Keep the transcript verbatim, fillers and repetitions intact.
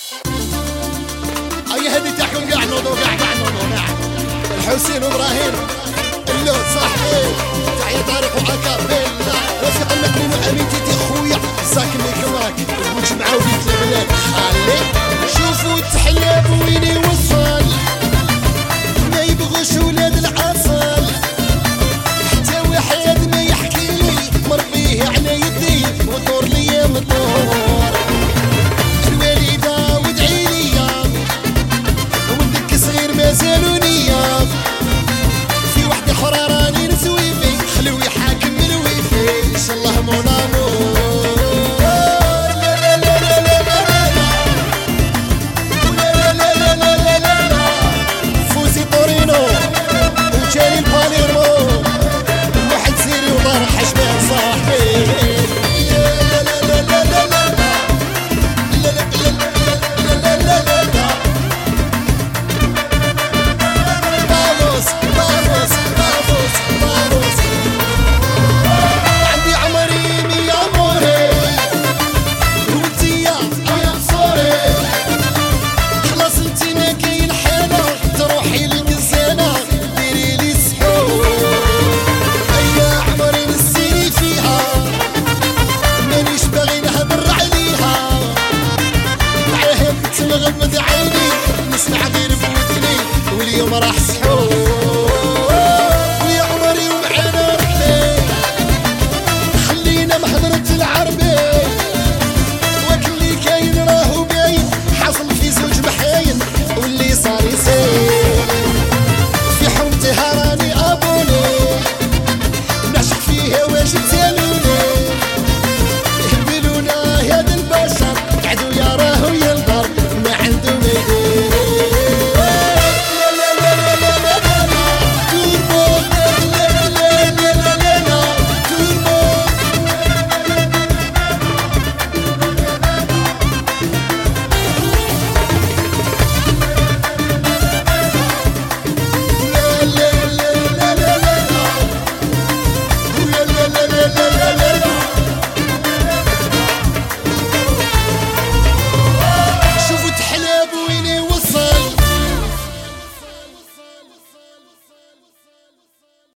اي هدي تحكم قاع نوضو قاع قاع نوضو قاع الحسين وابراهيم اللوت صاحبي تحية طارق وعكابيلا وفي انك من اميتي دي خويا ساكني كماك وجمعة وبيت البلاد خلي شوفوا التحلى بويني وصفان